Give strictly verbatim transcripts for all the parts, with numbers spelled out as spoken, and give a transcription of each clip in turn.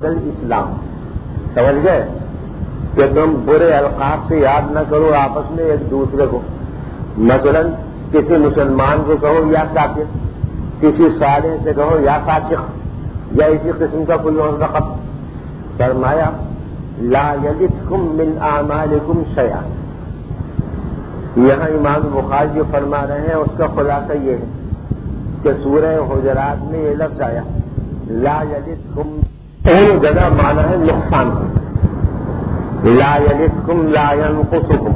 اسلام سمجھ گئے کہ تم برے القاب سے یاد نہ کرو آپس میں ایک دوسرے کو. مثلا کسی مسلمان کو کہو یا کافر، کسی صالح سے کہو یا فاسق، یا اسی قسم کا کوئی اور لقب. فرمایا لا یلدکم من اعمالکم شیئا. یہاں امام بخاری جو فرما رہے ہیں اس کا خلاصہ یہ ہے کہ سورہ حجرات میں یہ لفظ آیا لا یلدکم، پہلی جگہ معنی ہے نقصان، لا یلدکم لا ینقصکم.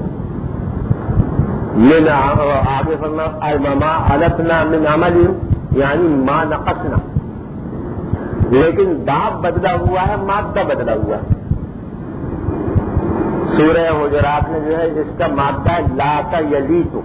من آگے فرمایا ما علفنا من عمل یعنی ما نقصنا، لیکن باب بدلا ہوا ہے، مادہ بدلا ہوا ہے. سورہ حجرات میں جو ہے اس کا مادہ ہے لا یلیتو،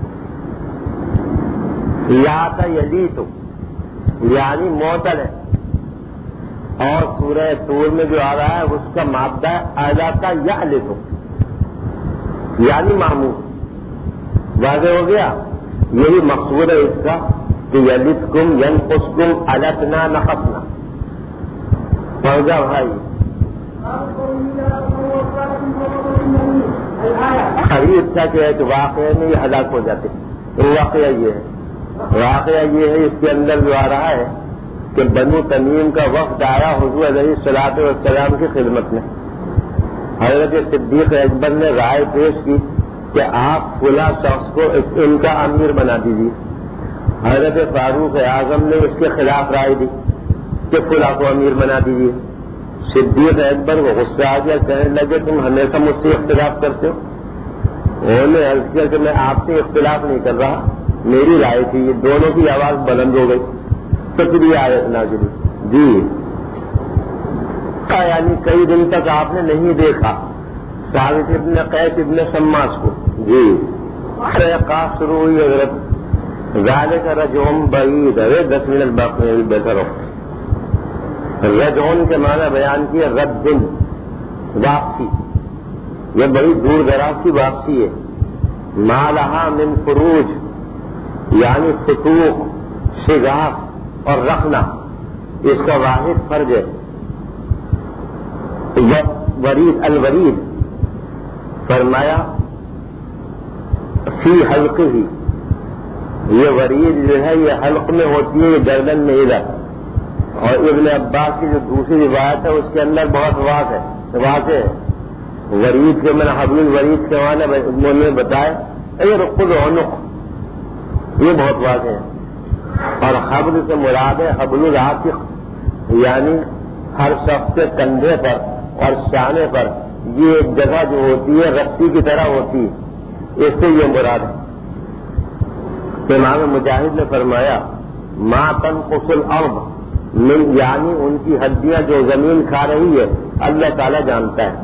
لا یلیتو یعنی معطل ہے. اور سورہ طور میں جو آ رہا ہے اس کا مادہ ہے الا یعلتو یعنی معمول. واضح ہو گیا؟ یہی مقصود ہے اس کا کہ یلدکم ینقصکم علتنا نقصنا. پڑھ جا بھائی. خرید تھا کہ ایک واقعے میں یہ ہلاک ہو جاتے. واقعہ یہ ہے واقعہ یہ ہے اس کے اندر جو آ رہا ہے کہ بنو تمیم کا وفد آیا حضور علیہ الصلوۃ والسلام کی خدمت میں. حضرت صدیق اکبر نے رائے پیش کی کہ آپ فلاں شخص کو ان کا امیر بنا دیجیے. حضرت فاروق اعظم نے اس کے خلاف رائے دی کہ فلاں کو امیر بنا دیجیے. صدیق اکبر کو غصہ آ گیا، کہنے لگے تم ہمیشہ مجھ سے اختلاف کرتے ہو. انہوں نے عرض کیا کہ میں آپ سے اختلاف نہیں کر رہا، میری رائے تھی. یہ دونوں کی آواز بلند ہو گئی تو پھر یہ آیت نازل جی. یعنی کئی دن تک آپ نے نہیں دیکھا ثابت ابن قیس ابن شماس کو جی. قاف شروع ہوئی حضرت ذالک رجعٌ بعید. ارے دس منٹ باقی ہے، بہتر ہو. رجعٌ کے معنی بیان کیا رد واپسی، یہ بڑی دور دراز کی واپسی ہے. ما لہا من فروج یعنی فتوق، شگاف اور رخنا، اس کا واحد فرج ہے. ورید الورید فرمایا فی حلق ہی، یہ ورید جو ہے یہ حلق میں ہوتی ہے، یہ گردن میں ادھر. اور ابن عباس کی جو دوسری روایت ہے اس کے اندر بہت واضح ہے واضح ہے. ورید کے میں نے حبل الورید کے معنی انہوں نے بتائے اے رقد عنق، یہ بہت واضح ہے. اور حبل سے مراد ہے حبل العاتق یعنی ہر شخص کے کندھے پر اور شانے پر یہ ایک جگہ جو ہوتی ہے رسی کی طرح ہوتی ہے، اس سے یہ مراد ہے. امام مجاہد نے فرمایا ما تنقص الارض من یعنی ان کی ہڈیاں جو زمین کھا رہی ہے اللہ تعالیٰ جانتا ہے.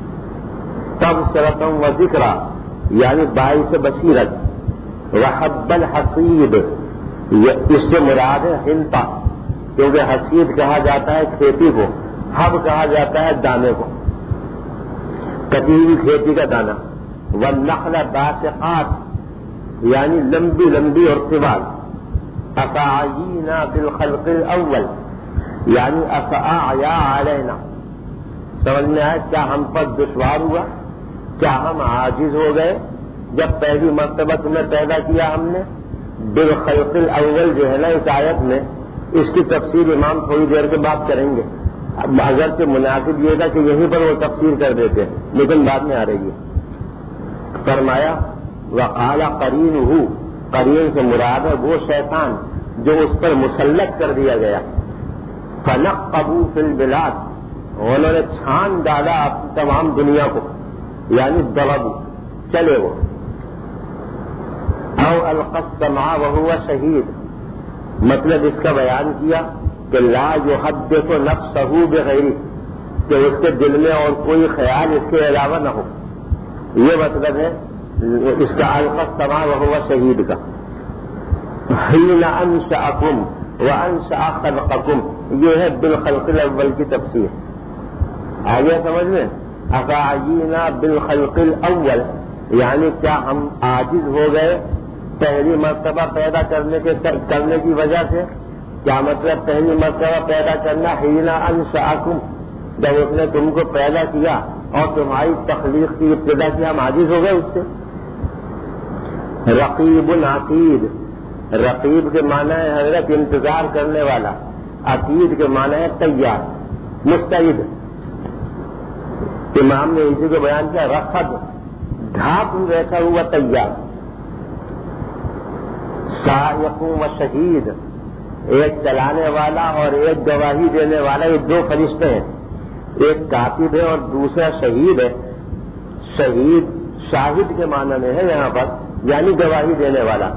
تبصرۃ و ذکرا یعنی باعث بصیرت. وحب الحصید اس سے مراد ہے ہنتا، کیونکہ حصید کہا جاتا ہے کھیتی کو، حب کہا جاتا ہے دانے کو، کٹی ہوئی کھیتی کا دانا. والنخل باسقات یعنی لمبی لمبی اور طوال. افعینا بالخلق الاول یعنی افعیا علینا، سمجھ میں آئے کیا ہم پر دشوار ہوا، کیا ہم عاجز ہو گئے جب پہلی مرتبہ تمہیں پیدا کیا ہم نے. بالخلق الاول جو ہے نا اس آیت میں، اس کی تفسیر امام تھوڑی دیر کے بعد کریں گے. اب اگرچہ مناسب یہ تھا کہ یہیں پر وہ تفسیر کر دیتے لیکن بعد میں آ رہی ہے. فرمایا وقال قرینہ، قرین سے مراد ہے وہ شیطان جو اس پر مسلط کر دیا گیا. فنقبوا فی البلاد، انہوں نے چھان ڈالا تمام دنیا کو یعنی ضربوا چلے وہ. او القى السمع وهو شہید، مطلب اس کا بیان کیا کہ لا یحدث نفسه بغیرہ، کہ اس کے دل میں اور کوئی خیال اس کے علاوہ نہ ہو. یہ مطلب ہے اس کا القى السمع وهو شہید کا. حين انشأکم وانشأ خلقکم، یہ ہے بالخلق الاول کی تفسیر. آگے سمجھ میں افعینا بالخلق الاول یعنی کیا ہم عاجز ہو گئے پہلی مرتبہ پیدا کرنے کے کرنے کی وجہ سے. کیا مطلب پہلی مرتبہ پیدا کرنا حین انشأکم جب اس نے تم کو پیدا کیا اور تمہاری تخلیق کی ابتدا کی، ہم عاجز ہو گئے اس سے؟ رقیب عتید، رقیب کے معنی ہے حضرت انتظار کرنے والا، عتید کے معنی ہے تیار، مستعد۔ امام نے اسی کو بیان کیا، رقد، ڈھانپ بیٹھا ہوا تیار۔ سائق و شہید، ایک چلانے والا اور ایک گواہی دینے والا، یہ دو فرشتے ہیں، ایک کاتب ہے اور دوسرا شہید ہے۔ شہید شاہد کے معنی میں ہے یہاں پر، یعنی گواہی دینے والا۔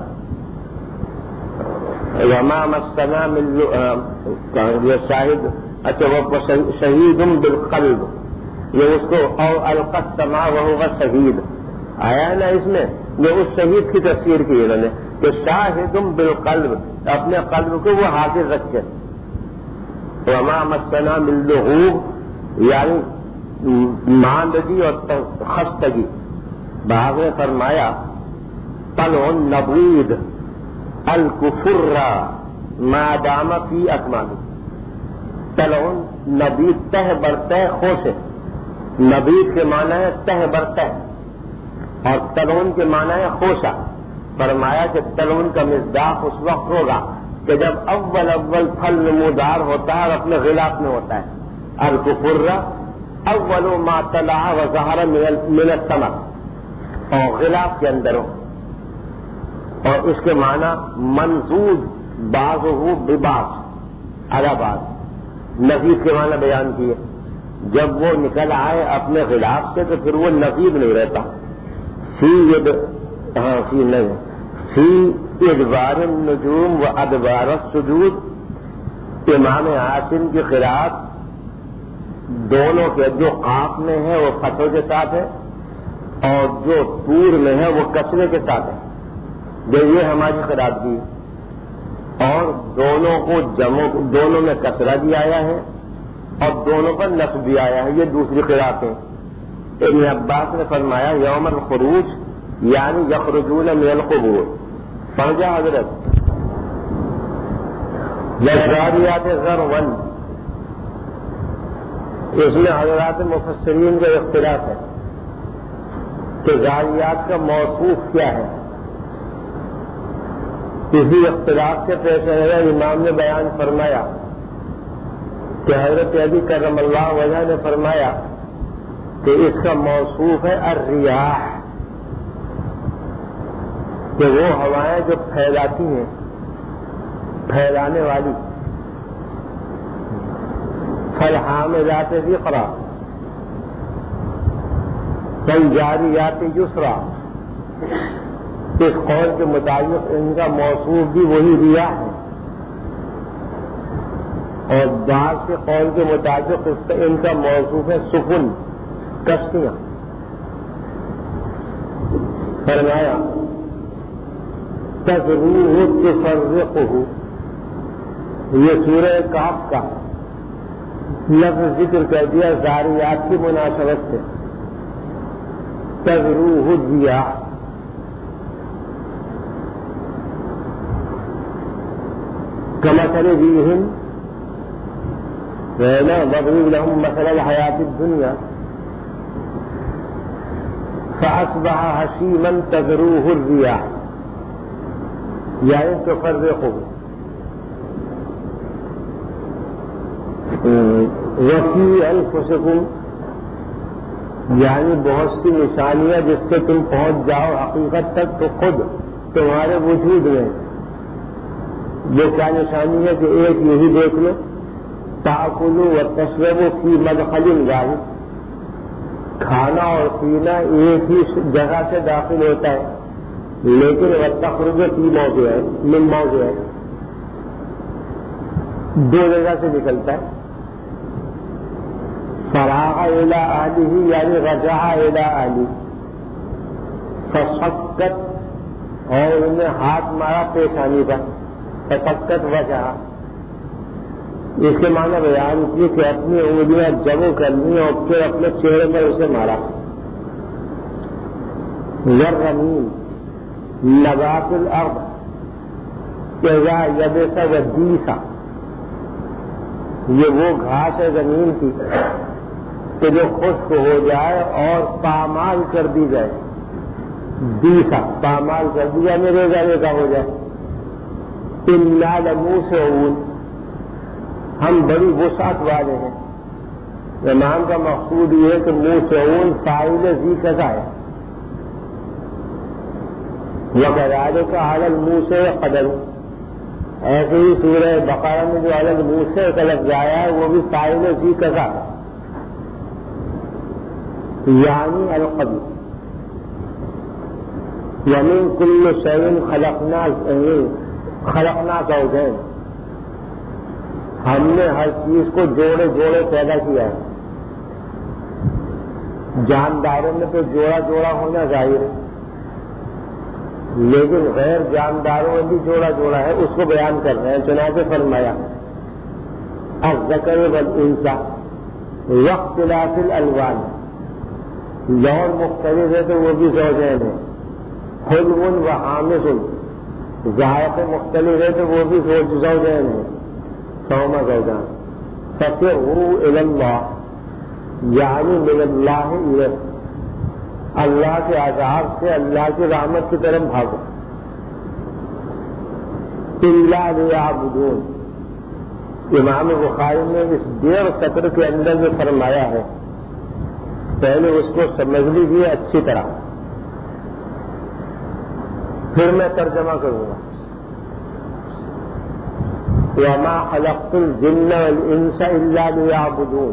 وما مسنا من یہ شاہد، اچھا وہ شہید بالقلب، یہ اس کو او القى السماء وهو شہید آیا ہے نا، اس میں یہ اس شہید کی تفسیر کی انہوں نے کہ شاہد بالقلب، اپنے قلب کو وہ حاضر رکھے۔ وما مسنا من لغوب، یعنی ماندگی اور خستگی۔ بعض نے فرمایا طلع النبید الکفر ما دام فی اکمامہ، طلع نبید تہ برتہ خوشے، نبید کے معنی ہے تہ برتہ اور تلون کے معنی ہے خوشہ۔ فرمایا کہ تلون کا مصداق اس وقت ہوگا کہ جب اول اول پھل نمودار ہوتا ہے اور اپنے غلاف میں ہوتا ہے۔ الکفر اول ما طلع وظہر من الثمر، اور غلاف کے اندر ہو، اور اس کے معنی منزود بعضہ ببعض علی بعض، نزید کے معنی بیان کیے۔ جب وہ نکل آئے اپنے غلاف سے تو پھر وہ نزید نہیں رہتا۔ فی ید ہاں فی نہیں فی ادبار النجوم و ادبار السجود، امام عاصم کی قرات دونوں کے، جو قاف میں ہے وہ فتح کے ساتھ ہے اور جو طور میں ہے وہ کسرے کے ساتھ ہے، جو یہ ہماری قرات کی، اور دونوں کو جمع، دونوں میں کسرہ بھی آیا ہے اور دونوں پر نصب بھی آیا ہے، یہ دوسری قرات ہے۔ ابن عباس نے فرمایا یوم الخروج یعنی یخرجون من القبور۔ سمجھا حضرت؟ والذاریات ذروا، اس میں حضرات مفسرین کا اختلاف ہے کہ ذاریات کا موصوف کیا ہے۔ اسی اختلاف سے پیش آیا امام نے بیان فرمایا کہ حضرت علی کرم اللہ وجہ نے فرمایا کہ اس کا موصوف ہے الریاح، کہ وہ ہوائیں جو پھیلاتی ہیں، پھیلانے والی۔ فالحاملات ذکرا فالجاریات یسرا، اس قول کے مطابق ان کا موصوف بھی وہی ریاح ہے، اور بعض کے قول کے مطابق اس کا ان کا موصوف ہے سفن، کشتیاں۔ فرمایا تذروہ تفرقہ، یہ سورہ کہف کا لفظ ذکر کر دیا ذاریات کی مناسبت سے۔ تذروہ الریاح، کمثل ریح واضرب لهم مثل الحیاۃ الدنیا فاصبح حشیما تذروہ الریاح، یعنی تفرقہ۔ وفی انفسکم، یعنی بہت سی نشانیاں جس سے تم پہنچ جاؤ حقیقت تک، تو خود تمہارے وجود میں یہ کیا نشانی ہے کہ ایک یہی دیکھ لو، تاکلوا وتشربوا فی مدخل واحد، کھانا اور پینا ایک ہی جگہ سے داخل ہوتا ہے لیکن وتخرج فی موضع ہے، من موضع ہے، دو جگہ سے نکلتا ہے۔ فراغ الی اہلہ یعنی رجع الی اہلہ، فسکت، اور انہوں نے ہاتھ مارا پیشانی پر، فسکت وجہ، اس کے معنی بیان کیے کہ اپنی انگلیاں جمع کرنی اور پھر اپنے چہرے پر اسے مارا۔ والرمیم نبات الارض اذا یبس ودیسا، یہ وہ گھاس ہے زمین کی کہ جو خشک ہو جائے اور پامال کر دی جائے، دیسا پامال کر دیا میں ریزا ریزا ہو جائے. اِنَّا لَمُوسِعُونَ، ہم بڑی وسعت والے ہیں. امام کا مقصود یہ ہے کہ موسعون فاعل ذی کذا ہے. وَكَذَلِكَ عَلَى الْمُوسِعِ قَدَرُ، ایسے ہی سورہ بقرہ میں جو علی الموسع کا لفظ آیا ہے وہ بھی فاعل ذی کذا ہے، یعنی القدر. وَمِن كُلِّ شَيْءٍ خَلَقْنَا خَلَقْنَا زَوْجَيْنِ، ہم نے ہر چیز کو جوڑے جوڑے پیدا کیا ہے. جانداروں میں تو جوڑا جوڑا ہونا ظاہر ہے، لیکن غیر جانداروں میں بھی جوڑا جوڑا ہے، اس کو بیان کر رہے ہیں. چنانچہ فرمایا الذکر والانثی واختلاف الالوان، لون مختلف ہے تو وہ بھی زوجین ہے. حلو و حامض، ذائقے مختلف ہے تو وہ بھی زوجین ہے. فہما زوجان. ففروا الی اللہ، یعنی من اللہ الیہ، اللہ کے عذاب سے اللہ کی رحمت کی طرف بھاگو. الا لیعبدون، امام بخاری نے اس ڈیڑھ سطر کے اندر جو فرمایا ہے پہلے اس کو سمجھ لیجیے اچھی طرح، پھر میں ترجمہ کروں گا. وَمَا خَلَقْتُ الْجِنَّ وَالْإِنسَ إِلَّا لِيَعْبُدُونَ،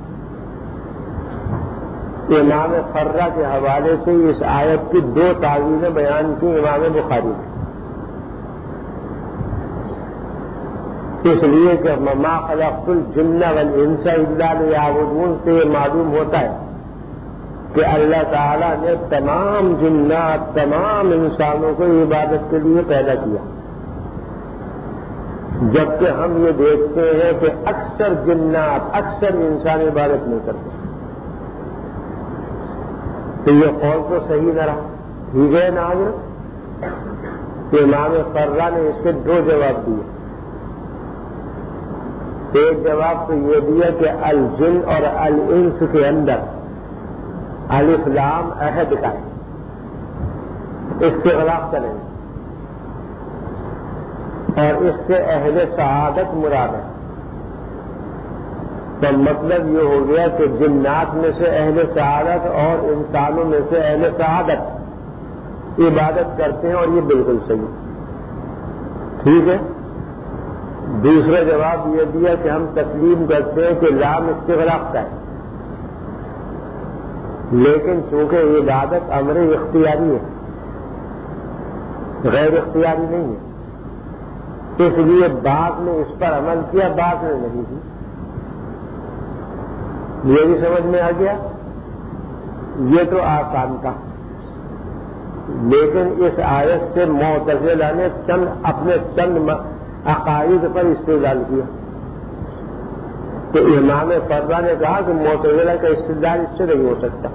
امام فرہ کے حوالے سے اس آیت کی دو تعویلیں بیان کی امام بخاری نے، اس لیے کہ وَمَا خَلَقْتُ الْجِنَّ وَالْإِنسَ إِلَّا لِيَعْبُدُونَ سے یہ معلوم ہوتا ہے کہ اللہ تعالیٰ نے تمام جنات تمام انسانوں کو عبادت کے لیے پیدا کیا، جبکہ ہم یہ دیکھتے ہیں کہ اکثر جنات اکثر انسان عبادت نہیں کرتے. تو یہ قول تو صحیح نہ رہا. ٹھیک ہے نا حضرت، کہ امام فرہ نے اس کے دو جواب دیے. ایک جواب تو یہ دیا کہ الجن اور الانس کے اندر الف لام عہد کا ہے، اس کے خلاف چلیں گے، اور اس سے اہل سعادت مراد ہے. تو مطلب یہ ہو گیا کہ جنات میں سے اہل سعادت اور انسانوں میں سے اہل سعادت عبادت کرتے ہیں، اور یہ بالکل صحیح. ٹھیک ہے. دوسرا جواب یہ دیا کہ ہم تسلیم کرتے ہیں کہ لام استغراق کا ہے، لیکن چونکہ عبادت امر اختیاری ہے، غیر اختیاری نہیں ہے، اس لیے بعض نے اس پر عمل کیا بعض نے نہیں کی. یہ بھی سمجھ میں آ گیا. یہ تو آسان تھا، لیکن اس آیت سے معتزلہ نے چند اپنے چند عقائد پر استدلال کیا. تو امام فرہ نے کہا کہ معتزلہ کا استدلال اس سے نہیں ہو سکتا.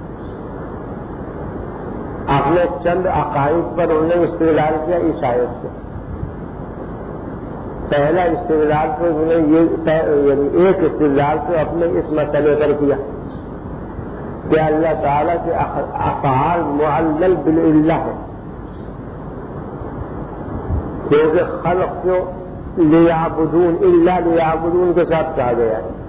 اپنے چند عقائد پر انہوں نے استدلال کیا اس آیت سے. پہلا استدلال تو انہوں نے یہ یعنی ایک استدلال تو اپنے اس مسئلے پر کیا کہ اللہ تعالیٰ کے افعال معلل بالعلہ ہے، کیونکہ خلق کو لیعبدون الا لیعبدون کے ساتھ کہا گیا ہے.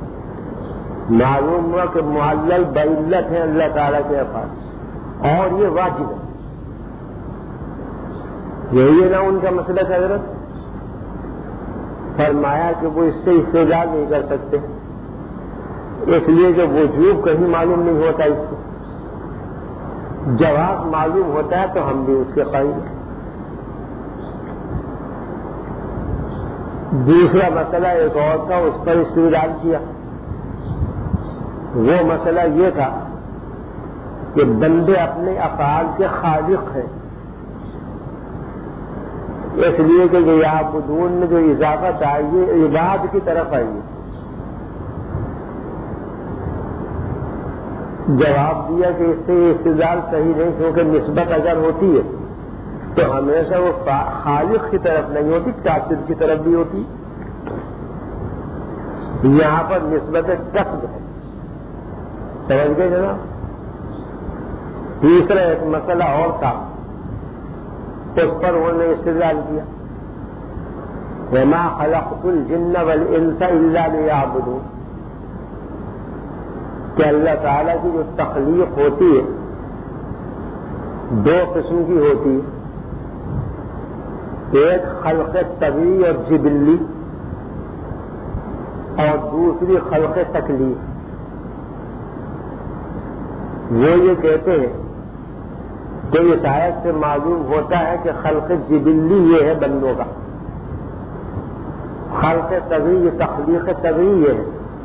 معلوم ہوا کہ معلل بعلت ہے اللہ تعالیٰ کے افعال، اور یہ واجب ہے. یہی ہے نا ان کا مسئلہ حضرت. فرمایا کہ وہ اس سے استدلال نہیں کر سکتے، اس لیے کہ وجوب کہیں معلوم نہیں ہوتا، اس سے جواب معلوم ہوتا ہے تو ہم بھی اس کے قائل ہیں. دوسرا مسئلہ ایک اور تھا، اس پر استدلال کیا. وہ مسئلہ یہ تھا کہ بندے اپنے افعال کے خالق ہیں، اس لیے کہ یعبدون میں جو اضافت آئی ہے عباد کی طرف آئی ہے. جواب دیا کہ اس سے استدلال صحیح نہیں، کیونکہ نسبت اگر ہوتی ہے تو ہمیشہ وہ خالق کی طرف نہیں ہوتی، کاسب کی طرف بھی ہوتی. یہاں پر نسبت کسب ہے، سمجھ گئے جناب؟ تیسرا ایک مسئلہ اور تھا، اس پر انہوں نے استدلال کیا، وما خلقت الجن والانس الا لیعبدون، کہ اللہ تعالیٰ کی جو تخلیق ہوتی ہے دو قسم کی ہوتی ہے، ایک خلق طبیعی اور جبلی، اور دوسری خلق تکلیف۔ وہ یہ کہتے ہیں کہ اس آیت سے معلوم ہوتا ہے کہ خلق جبلی یہ ہے بندوں کا، خلق طبیعی تخلیق طبیعی ہے،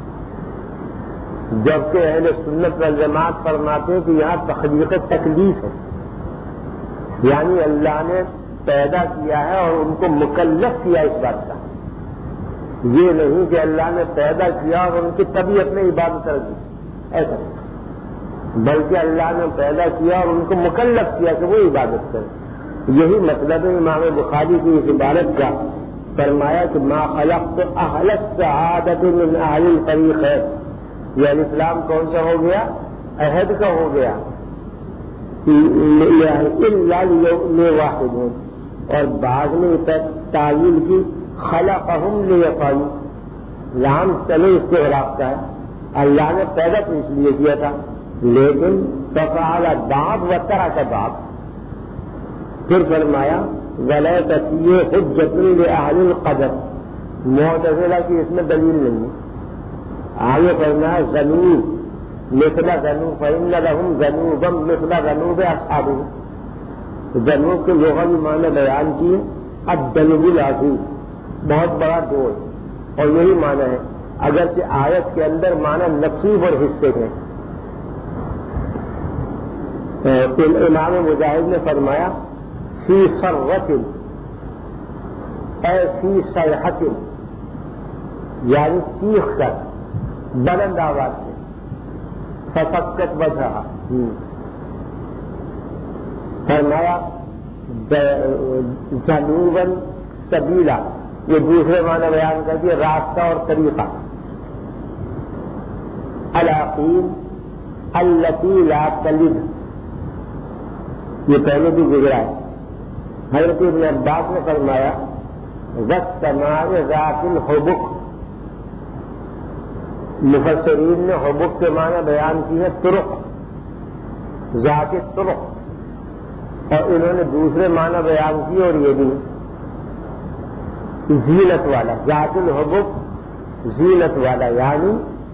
جبکہ اہل سنت والجماعت فرماتے ہیں کہ یہاں تخلیق تکلیف ہے، یعنی اللہ نے پیدا کیا ہے اور ان کو مکلف کیا اس بات کا، یہ نہیں کہ اللہ نے پیدا کیا اور ان کی طبیعت میں عبادت کر دی، ایسا نہیں، بلکہ اللہ نے پیدا کیا اور ان کو مکلف کیا کہ وہ عبادت کرے۔ یہی مطلب ہے امام بخاری کی اس عبارت کا، فرمایا کہ ما خلقت اہل السعادۃ من اہل الفریقین، یہ الاسلام کون سا ہو گیا؟ عہد کا ہو گیا، الا لیواحدون، اور بعض میں تعلیل کی خلقہم لیفعلوا، لام چلے استغراق کا ہے، اللہ نے پیدا تو اس لیے کیا تھا لیکن ففعل بعض وترک بعض۔ پھر فرمایا ولیست یہ حجۃ لأہل القدر، معتزلہ کی اس میں دلیل نہیں ہے۔ آگے فرمایا ذنوب مثل ذنوب فإن لهم ذنوبا مثل ذنوب اصحابهم، ذنوب کے لغوی معنی بیان کیے، الذنب العظیم، بہت بڑا ڈول، اور یہی معنی ہے، اگرچہ آیت کے اندر معنی نصیب اور حصے کے۔ امام مجاہد نے فرمایا فی صرۃ اے فی صیحۃ، یعنی چیخ کر بلند آواز سے، فسکت وجہہا، فرمایا جنوباً سبیلا، یہ دوسرے معنی بیان کر دیا، راستہ اور طریقہ۔ العقیم التی لا تلد، یہ پہلے بھی گزرا ہے۔ حضرت ابن عباس نے فرمایا والسماء ذات الحبک، مفسرین نے حبک کے معنی بیان کی ہے طرق، ذات طرق، اور انہوں نے دوسرے معنی بیان کیے اور یہ بھی زینت والا، ذات الحبک زینت والا، یعنی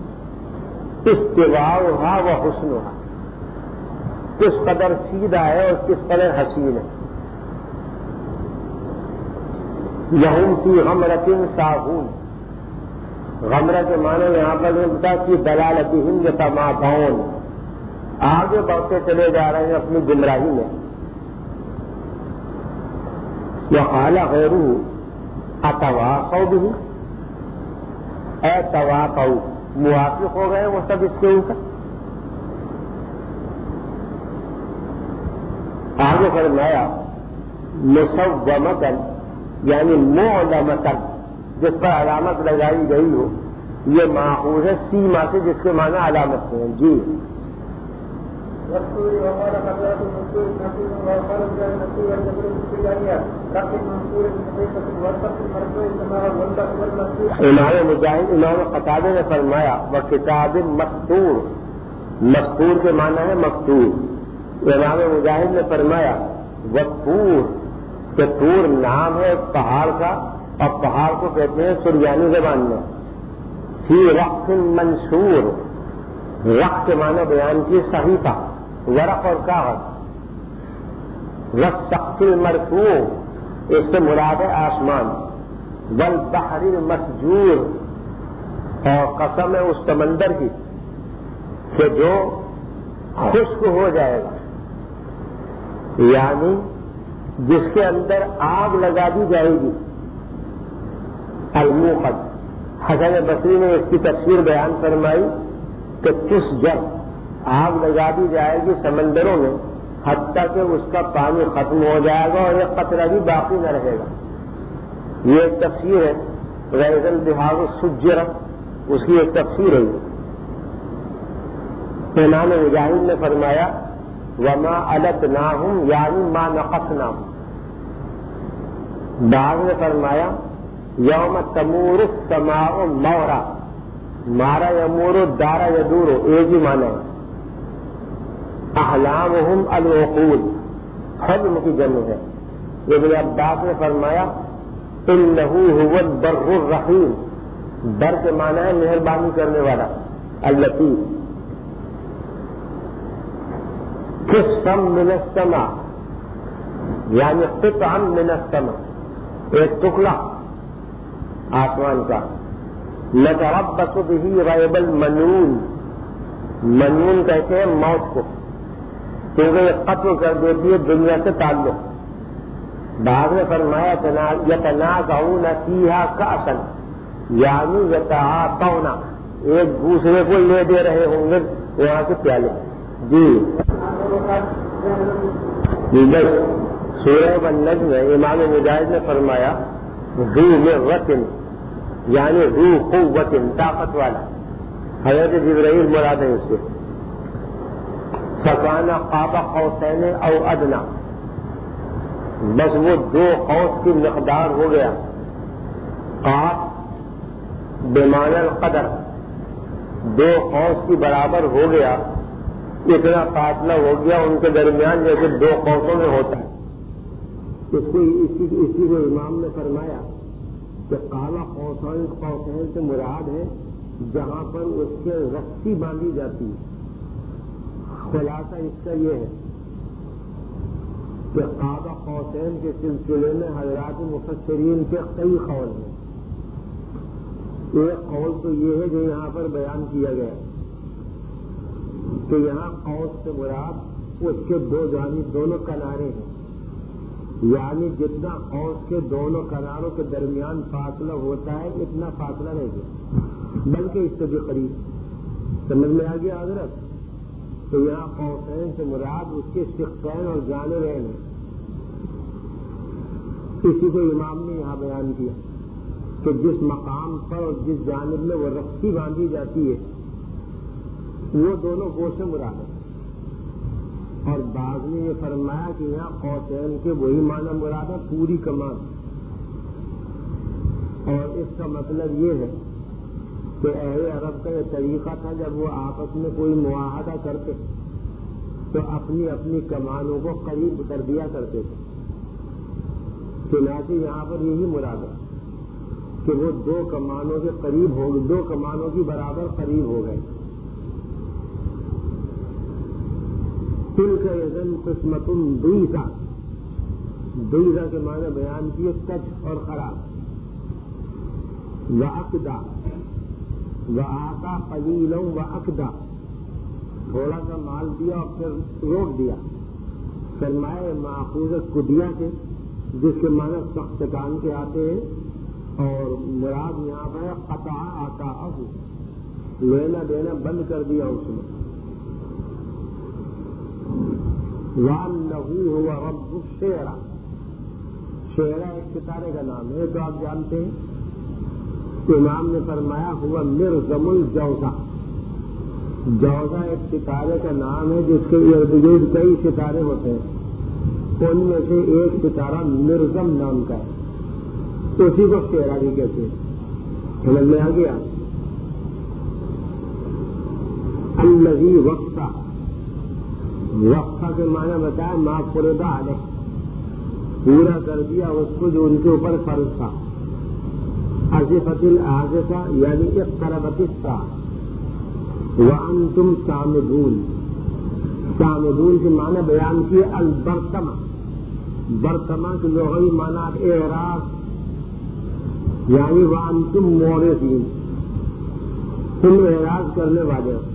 استواؤہا و حسنہا، کس قدر سیدھا ہے اور کس قدر حسین ہے۔ یہم فی غمرۃ ساہون، غمرہ کے معنی یہاں پر ہوتا ہے کہ دلالتہم یتمادون، آگے بڑھتے چلے جا رہے ہیں اپنی گمراہی میں۔ وقال غیرہ اتواصوا بہ، اے تواقوا، موافق ہو گئے وہ سب اس کے اوپر۔ آگے فرمایا مصومۃ، یعنی معلمۃ، جس پر علامت لگائی گئی ہو، یہ ماخوذ ہے سیما سے جس کے معنی علامت ہیں۔ جی امام مجاہد امام قتادہ نے فرمایا وکتاب مستور، مستور کے معنی ہے مکتوب۔ امام مجاہد نے فرمایا والطور، کہ طور نام ہے ایک پہاڑ کا، اور پہاڑ کو کہتے ہیں سریانی زبان میں فی رقص منشور، رقص کے معنی بیان کی صحیفہ، ورق اور کاغذ۔ والسقف المرفوع، اس سے مراد ہے آسمان۔ والبحر المسجور، اور قسم ہے اس سمندر کی کہ جو خشک ہو جائے گا، یعنی جس کے اندر آگ لگا دی جائے گی۔ الموقد، حسن بصری نے اس کی تفسیر بیان فرمائی کہ کس جب آگ لگا دی جائے گی سمندروں میں، حتیٰ کہ اس کا پانی ختم ہو جائے گا اور ایک قطرہ بھی باقی نہ رہے گا۔ یہ ایک تفسیر ہے، ریز البحار السجرۃ، اس کی ایک تفسیر ہے۔ امام مجاہد نے فرمایا وما التناہم یعنی ما نقصناہم. بعض نے فرمایا یوم تمور السماء مورا، مارا یمور دارا یدور، ایک ہی معنی ہے. احلامہم العقول، حلم کی جمع ہے. ابن عباس نے فرمایا انہ هو البر الرحیم، بر کے معنی ہے مہربانی کرنے والا، اللطیف. قسطا من السماء یعنی قطعا من السماء، ایک ٹکڑا آسمان کا. نتربص به ریب المنون، منون کہتے ہیں موت کو، کیونکہ یہ قتل کر دیتی ہے دنیا سے تعلق. بعض نے فرمایا یتنازعون فیہا کأسا یعنی یتعاطون، ایک دوسرے کو لے دے رہے ہوں گے وہاں سے پیالے. جی بس سورہ والنجم میں امام مجاہد نے فرمایا ذو مرۃ یعنی ذو قوت، طاقت والا. حضرت جبرائیل مراد ہے اس سے. فکان قاب قوسین او ادنی، بس وہ دو قوس کی مقدار ہو گیا. قاب بمعنی القدر، دو قوس کی برابر ہو گیا، اتنا فاصلہ ہو گیا ان کے درمیان جیسے دو قوسوں میں ہوتا ہے. اس کو اسی, اسی کو امام نے فرمایا کہ قال قوسین قوسین سے مراد ہے جہاں پر اس کے رسی باندھی جاتی ہے. خلاصہ اس کا یہ ہے کہ قاب قوسین کے سلسلے میں حضرات مفسرین کے کئی قول ہیں. ایک قول تو یہ ہے جو یہاں پر بیان کیا گیا کہ یہاں قوس سے مراد اس کے دو جانب دونوں کنارے ہیں، یعنی جتنا قوس کے دونوں کناروں کے درمیان فاصلہ ہوتا ہے اتنا فاصلہ نہیں ہے، بلکہ اس سے بھی قریب. سمجھ میں آ گیا حضرت؟ تو یہاں قوسین سے مراد اس کے شقین اور جانبین ہیں. اسی کو امام نے یہاں بیان کیا کہ جس مقام پر اور جس جانب میں وہ رسی باندھی جاتی ہے وہ دونوں گوشے مراد ہیں. اور بعض نے یہ فرمایا کہ یہاں قوسین کے وہی معنی مراد ہے پوری کمان. اور اس کا مطلب یہ ہے کہ اہل عرب کا یہ طریقہ تھا جب وہ آپس میں کوئی معاہدہ کرتے تو اپنی اپنی کمانوں کو قریب کر دیا کرتے تھے. چنانچہ یہاں پر یہی مراد ہے کہ وہ دو کمانوں کے قریب ہو دو کمانوں کی برابر قریب ہو گئے. تلک اذن قسمت ضیزہ، ضیزہ کے معنی بیان کیے کچھ اور خراب. وَأَقْدَى وَآتَى قَلِيلًا وَأَقْدَى، تھوڑا سا مال دیا اور پھر روک دیا. فرمائے ماخوذ کدیا سے جس کے معنی سخت کان کے آتے ہیں، اور مراد یہاں پر قطع آتا ابو، لینا دینا بند کر دیا اس نے. وَأَنَّهُ هُوَ رَبُّ الشِّعْرَى، شعرا ایک ستارے کا نام ہے تو آپ جانتے ہیں. امام نے فرمایا ہوا مرزم الجوزہ، جوزہ ایک ستارے کا نام ہے جس کے ارد گرد کئی ستارے ہوتے ہیں، ان میں سے ایک ستارہ مرزم نام کا ہے، اسی کو شعرا بھی کہتے ہیں. سمجھ میں آ گیا؟ الذی وقفہ، وقفہ کے معنی بتایا ما فرض علیہ، پورا کر دیا اس کو جو ان کے اوپر فرض تھا. آصفۃ العاصفہ یعنی اقتربت الساعہ. وانتم صامدون، صامدون کے معنی بیان کیے البرتمہ، برتمہ کے لغوی معنی اعراض یعنی وانتم مورثین، تم اعراض کرنے والے ہو.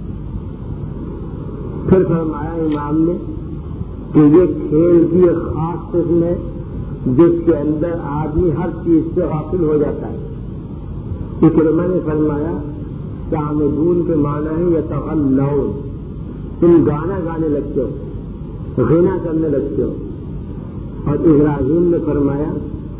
پھر فرمایا امام نے کہ یہ کھیل کی ایک خاص قسم ہے جس کے اندر آدمی ہر چیز سے غافل ہو جاتا ہے. اکرمہ نے فرمایا تعمدون کے معنی ہے یتغنون، تم گانا گانے لگتے ہو، غنا کرنے لگتے ہو. اور ابراہیم نے فرمایا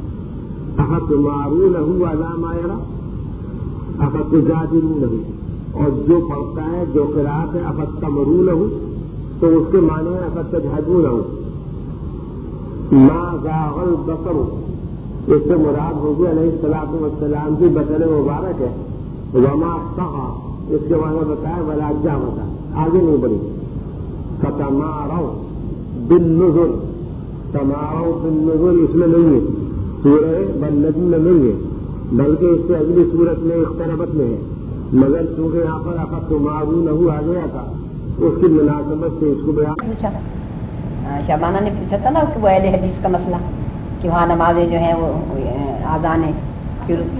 افتمارونہ علی ما یری افتجادلونہ، اور جو پڑھتا ہے جو قرات ہے افتمرون ہوں تو اس کے معنی ہے افتجہدون ہوں. ما زاغ البصر اس سے مراد ہوگی علیہ الصلوۃ والسلام کی بطن مبارک ہے. وما طغى اس کے معنی بتایا ولا جاوز آگے نہیں بڑھی. فتماروا بالنذر تماروا بالنذر اس میں نہیں ہے سورہ والنجم میں نہیں ہے بلکہ اس سے اگلی صورت میں اقتربت میں ہے مگر چونکہ یہاں پر افتمارونہ آ گیا تھا اس کی مناسبت سے اس کو بیان پوچھا شبانہ نے پوچھا تھا نا کہ وہ اہل حدیث کا مسئلہ کہ وہاں نمازیں جو ہیں وہ آزان ہے پھر